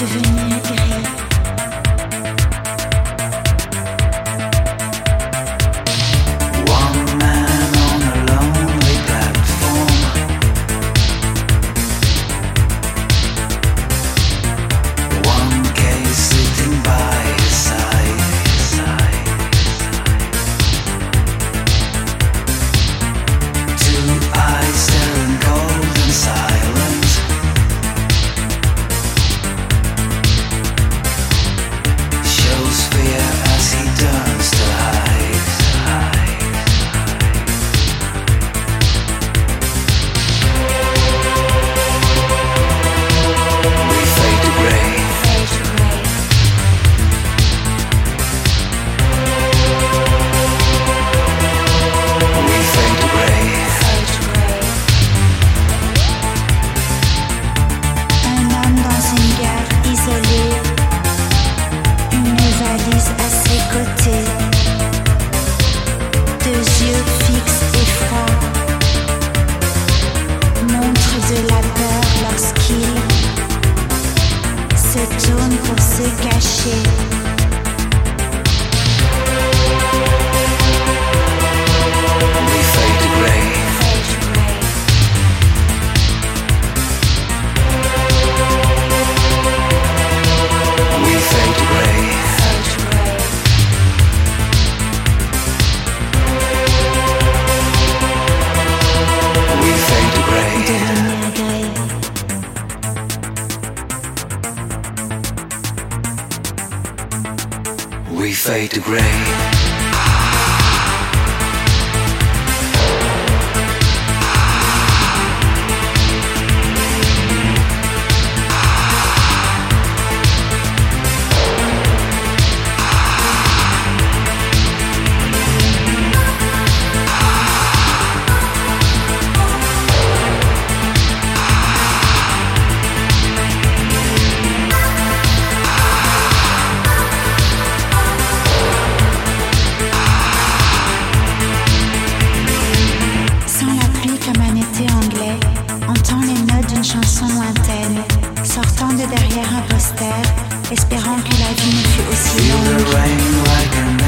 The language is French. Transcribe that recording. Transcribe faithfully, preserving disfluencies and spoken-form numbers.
devenir gris. One man on a lonely platform, one case sitting by his side, side. Two eyes staring cold and silent. Shows fear as he turns to hide, hide. We fade to grey. We fade to grey. Un homme dans une gare isolée, une valise à ses côtés, deux yeux fixes et froids, montre de la peur lorsqu'il se tourne pour se cacher. We fade to grey. We fade to grey. We fade to grey. Devenir gris. We fade to grey. Sans la pluie comme un été anglais, entend les notes d'une chanson lointaine, sortant de derrière un poster, espérant que la vie ne fut aussi Feel the longue. rain like an